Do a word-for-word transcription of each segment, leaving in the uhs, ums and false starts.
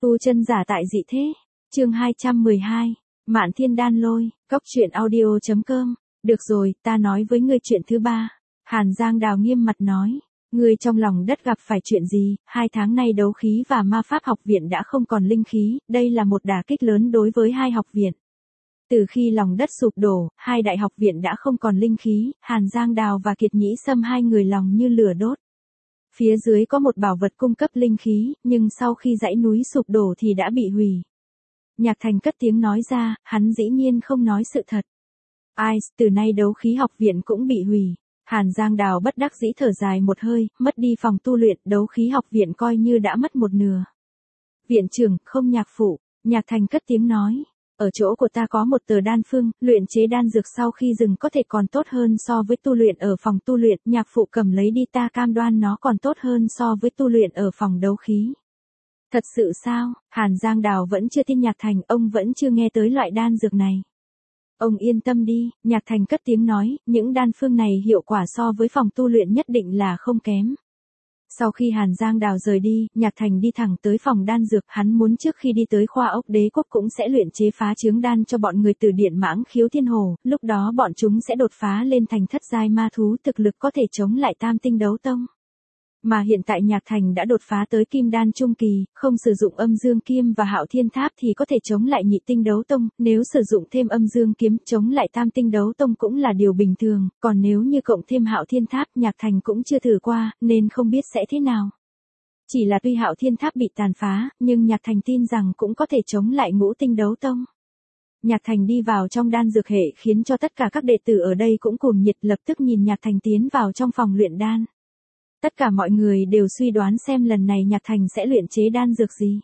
Tu chân giả tại dị thế. Chương hai trăm mười hai. Mạn Thiên Đan Lôi, Cốc Truyện audio chấm com. Được rồi, ta nói với ngươi chuyện thứ ba. Hàn Giang Đào nghiêm mặt nói. Ngươi trong lòng đất gặp phải chuyện gì? Hai tháng nay đấu khí và ma pháp học viện đã không còn linh khí, đây là một đả kích lớn đối với hai học viện. Từ khi lòng đất sụp đổ, hai đại học viện đã không còn linh khí, Hàn Giang Đào và Kiệt Nhĩ Sâm hai người lòng như lửa đốt. Phía dưới có một bảo vật cung cấp linh khí, nhưng sau khi dãy núi sụp đổ thì đã bị hủy. Nhạc Thành cất tiếng nói ra, hắn dĩ nhiên không nói sự thật. Ai, từ nay đấu khí học viện cũng bị hủy. Hàn Giang Đào bất đắc dĩ thở dài một hơi, mất đi phòng tu luyện, đấu khí học viện coi như đã mất một nửa. Viện trưởng, không Nhạc phụ, Nhạc Thành cất tiếng nói. Ở chỗ của ta có một tờ đan phương, luyện chế đan dược sau khi dừng có thể còn tốt hơn so với tu luyện ở phòng tu luyện, Nhạc phụ cầm lấy đi, ta cam đoan nó còn tốt hơn so với tu luyện ở phòng đấu khí. Thật sự sao? Hàn Giang Đào vẫn chưa tin Nhạc Thành, ông vẫn chưa nghe tới loại đan dược này. Ông yên tâm đi, Nhạc Thành cất tiếng nói, những đan phương này hiệu quả so với phòng tu luyện nhất định là không kém. Sau khi Hàn Giang Đào rời đi, Nhạc Thành đi thẳng tới phòng đan dược, hắn muốn trước khi đi tới khoa ốc đế quốc cũng sẽ luyện chế phá chướng đan cho bọn người từ Điện Mãng Khiếu Thiên Hồ, lúc đó bọn chúng sẽ đột phá lên thành thất giai ma thú, thực lực có thể chống lại Tam Tinh Đấu Tông. Mà hiện tại Nhạc Thành đã đột phá tới Kim Đan Trung Kỳ, không sử dụng Âm Dương Kiếm và Hạo Thiên Tháp thì có thể chống lại Nhị Tinh Đấu Tông, nếu sử dụng thêm Âm Dương Kiếm chống lại Tam Tinh Đấu Tông cũng là điều bình thường, còn nếu như cộng thêm Hạo Thiên Tháp Nhạc Thành cũng chưa thử qua, nên không biết sẽ thế nào. Chỉ là tuy Hạo Thiên Tháp bị tàn phá, nhưng Nhạc Thành tin rằng cũng có thể chống lại Ngũ Tinh Đấu Tông. Nhạc Thành đi vào trong đan dược hệ khiến cho tất cả các đệ tử ở đây cũng cuồng nhiệt, lập tức nhìn Nhạc Thành tiến vào trong phòng luyện đan. Tất cả mọi người đều suy đoán xem lần này Nhạc Thành sẽ luyện chế đan dược gì.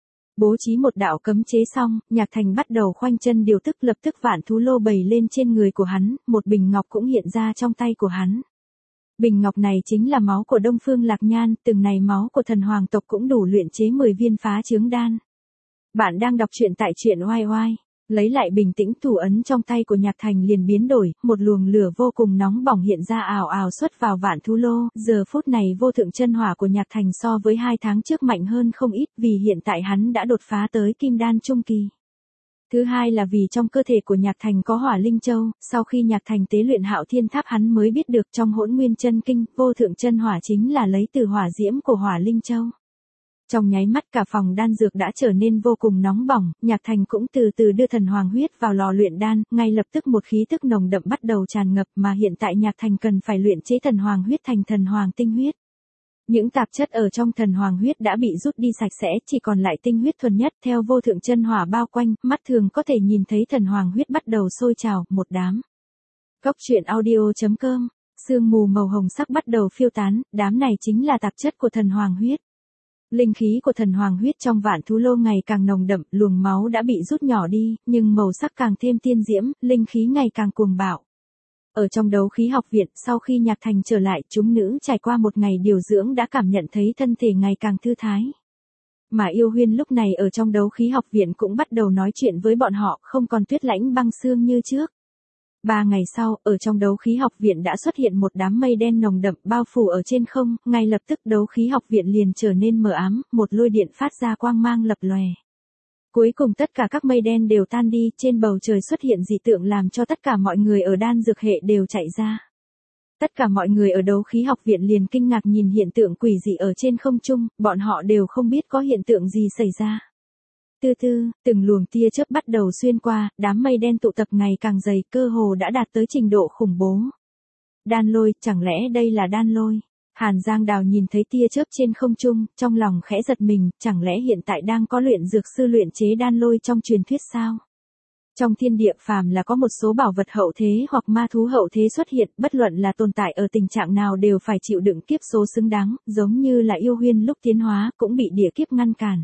Bố trí một đạo cấm chế xong, Nhạc Thành bắt đầu khoanh chân điều tức, lập tức vạn thú lô bày lên trên người của hắn, một bình ngọc cũng hiện ra trong tay của hắn. Bình ngọc này chính là máu của Đông Phương Lạc Nhan, từng này máu của thần hoàng tộc cũng đủ luyện chế mười viên phá chướng đan. Bạn đang đọc truyện tại truyện oai oai. Lấy lại bình tĩnh, thủ ấn trong tay của Nhạc Thành liền biến đổi, một luồng lửa vô cùng nóng bỏng hiện ra ào ào xuất vào vạn thú lô, giờ phút này vô thượng chân hỏa của Nhạc Thành so với hai tháng trước mạnh hơn không ít vì hiện tại hắn đã đột phá tới Kim Đan Trung Kỳ. Thứ hai là vì trong cơ thể của Nhạc Thành có Hỏa Linh Châu, sau khi Nhạc Thành tế luyện Hạo Thiên Tháp hắn mới biết được trong Hỗn Nguyên Chân Kinh, vô thượng chân hỏa chính là lấy từ hỏa diễm của Hỏa Linh Châu. Trong nháy mắt cả phòng đan dược đã trở nên vô cùng nóng bỏng, Nhạc Thành cũng từ từ đưa thần hoàng huyết vào lò luyện đan, ngay lập tức một khí tức nồng đậm bắt đầu tràn ngập mà hiện tại Nhạc Thành cần phải luyện chế thần hoàng huyết thành thần hoàng tinh huyết. Những tạp chất ở trong thần hoàng huyết đã bị rút đi sạch sẽ, chỉ còn lại tinh huyết thuần nhất, theo vô thượng chân hỏa bao quanh, mắt thường có thể nhìn thấy thần hoàng huyết bắt đầu sôi trào, một đám. Cốc Truyện audio chấm com, sương mù màu hồng sắc bắt đầu phiêu tán, đám này chính là tạp chất của thần hoàng huyết. Linh khí của thần hoàng huyết trong vạn thú lô ngày càng nồng đậm, luồng máu đã bị rút nhỏ đi, nhưng màu sắc càng thêm tiên diễm, linh khí ngày càng cuồng bạo. Ở trong đấu khí học viện, sau khi Nhạc Thành trở lại, chúng nữ trải qua một ngày điều dưỡng đã cảm nhận thấy thân thể ngày càng thư thái. Mà Yêu Huyên lúc này ở trong đấu khí học viện cũng bắt đầu nói chuyện với bọn họ, không còn tuyết lãnh băng sương như trước. Ba ngày sau, ở trong đấu khí học viện đã xuất hiện một đám mây đen nồng đậm bao phủ ở trên không, ngay lập tức đấu khí học viện liền trở nên mờ ám, một lôi điện phát ra quang mang lập lòe. Cuối cùng tất cả các mây đen đều tan đi, trên bầu trời xuất hiện dị tượng làm cho tất cả mọi người ở đan dược hệ đều chạy ra. Tất cả mọi người ở đấu khí học viện liền kinh ngạc nhìn hiện tượng quỷ dị ở trên không trung, bọn họ đều không biết có hiện tượng gì xảy ra. Từ từ, từng luồng tia chớp bắt đầu xuyên qua, đám mây đen tụ tập ngày càng dày, cơ hồ đã đạt tới trình độ khủng bố. Đan lôi, chẳng lẽ đây là đan lôi? Hàn Giang Đào nhìn thấy tia chớp trên không trung, trong lòng khẽ giật mình, chẳng lẽ hiện tại đang có luyện dược sư luyện chế đan lôi trong truyền thuyết sao? Trong thiên địa phàm là có một số bảo vật hậu thế hoặc ma thú hậu thế xuất hiện, bất luận là tồn tại ở tình trạng nào đều phải chịu đựng kiếp số xứng đáng, giống như là Yêu Huyên lúc tiến hóa cũng bị địa kiếp ngăn cản.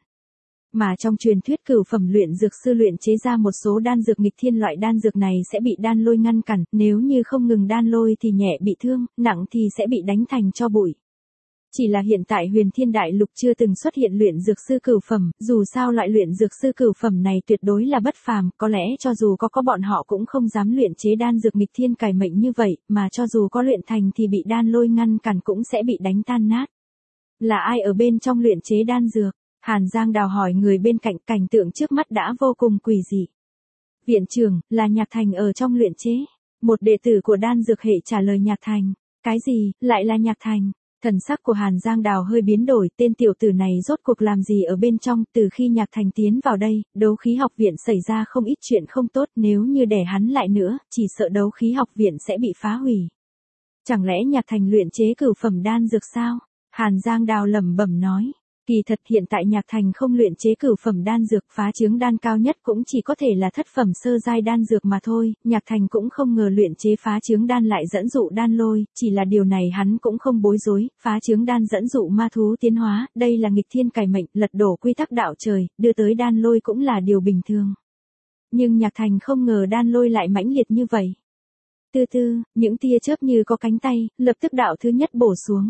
Mà trong truyền thuyết cửu phẩm luyện dược sư luyện chế ra một số đan dược nghịch thiên, loại đan dược này sẽ bị đan lôi ngăn cản, nếu như không ngừng đan lôi thì nhẹ bị thương, nặng thì sẽ bị đánh thành tro bụi. Chỉ là hiện tại Huyền Thiên Đại Lục chưa từng xuất hiện luyện dược sư cửu phẩm, dù sao loại luyện dược sư cửu phẩm này tuyệt đối là bất phàm, có lẽ cho dù có có bọn họ cũng không dám luyện chế đan dược nghịch thiên cải mệnh như vậy, mà cho dù có luyện thành thì bị đan lôi ngăn cản cũng sẽ bị đánh tan nát. Là ai ở bên trong luyện chế đan dược? Hàn Giang Đào hỏi người bên cạnh, cảnh tượng trước mắt đã vô cùng quỷ dị. Viện trưởng, là Nhạc Thành ở trong luyện chế. Một đệ tử của đan dược hệ trả lời Nhạc Thành. Cái gì, lại là Nhạc Thành? Thần sắc của Hàn Giang Đào hơi biến đổi, tên tiểu tử này rốt cuộc làm gì ở bên trong, từ khi Nhạc Thành tiến vào đây, đấu khí học viện xảy ra không ít chuyện không tốt, nếu như để hắn lại nữa, chỉ sợ đấu khí học viện sẽ bị phá hủy. Chẳng lẽ Nhạc Thành luyện chế cửu phẩm đan dược sao? Hàn Giang Đào lẩm bẩm nói. Kỳ thật hiện tại Nhạc Thành không luyện chế cửu phẩm đan dược, phá chướng đan cao nhất cũng chỉ có thể là thất phẩm sơ giai đan dược mà thôi, Nhạc Thành cũng không ngờ luyện chế phá chướng đan lại dẫn dụ đan lôi, chỉ là điều này hắn cũng không bối rối, phá chướng đan dẫn dụ ma thú tiến hóa, đây là nghịch thiên cải mệnh, lật đổ quy tắc đạo trời, đưa tới đan lôi cũng là điều bình thường. Nhưng Nhạc Thành không ngờ đan lôi lại mãnh liệt như vậy. Từ từ, những tia chớp như có cánh tay, lập tức đạo thứ nhất bổ xuống.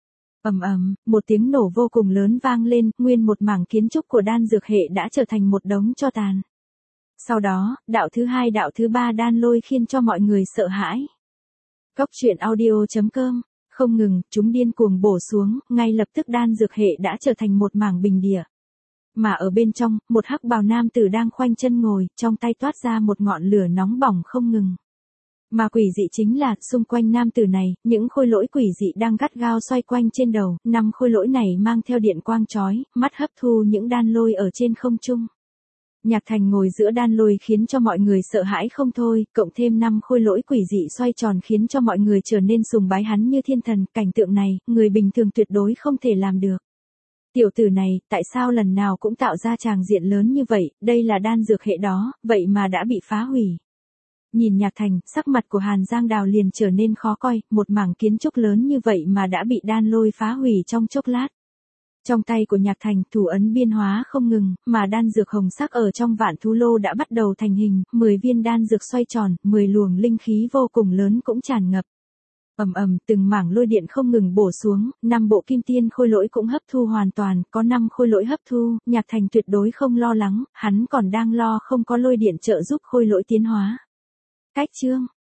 Ầm ầm, một tiếng nổ vô cùng lớn vang lên, nguyên một mảng kiến trúc của đan dược hệ đã trở thành một đống tro tàn. Sau đó, đạo thứ hai đạo thứ ba đan lôi khiến cho mọi người sợ hãi. Cốc truyện audio chấm com, không ngừng, chúng điên cuồng bổ xuống, ngay lập tức đan dược hệ đã trở thành một mảng bình địa. Mà ở bên trong, một hắc bào nam tử đang khoanh chân ngồi, trong tay toát ra một ngọn lửa nóng bỏng không ngừng. Mà quỷ dị chính là, xung quanh nam tử này, những khôi lỗi quỷ dị đang gắt gao xoay quanh trên đầu, năm khôi lỗi này mang theo điện quang chói, mắt hấp thu những đan lôi ở trên không trung. Nhạc Thành ngồi giữa đan lôi khiến cho mọi người sợ hãi không thôi, cộng thêm năm khôi lỗi quỷ dị xoay tròn khiến cho mọi người trở nên sùng bái hắn như thiên thần, cảnh tượng này, người bình thường tuyệt đối không thể làm được. Tiểu tử này, tại sao lần nào cũng tạo ra tràng diện lớn như vậy, đây là đan dược hệ đó, vậy mà đã bị phá hủy. Nhìn Nhạc Thành, sắc mặt của Hàn Giang Đào liền trở nên khó coi, một mảng kiến trúc lớn như vậy mà đã bị đan lôi phá hủy trong chốc lát. Trong tay của Nhạc Thành, thủ ấn biên hóa không ngừng, mà đan dược hồng sắc ở trong vạn thú lô đã bắt đầu thành hình, mười viên đan dược xoay tròn, mười luồng linh khí vô cùng lớn cũng tràn ngập. Ầm ầm, từng mảng lôi điện không ngừng bổ xuống, năm bộ kim tiên khôi lỗi cũng hấp thu hoàn toàn, có năm khôi lỗi hấp thu, Nhạc Thành tuyệt đối không lo lắng, hắn còn đang lo không có lôi điện trợ giúp khôi lỗi tiến hóa. Cách chương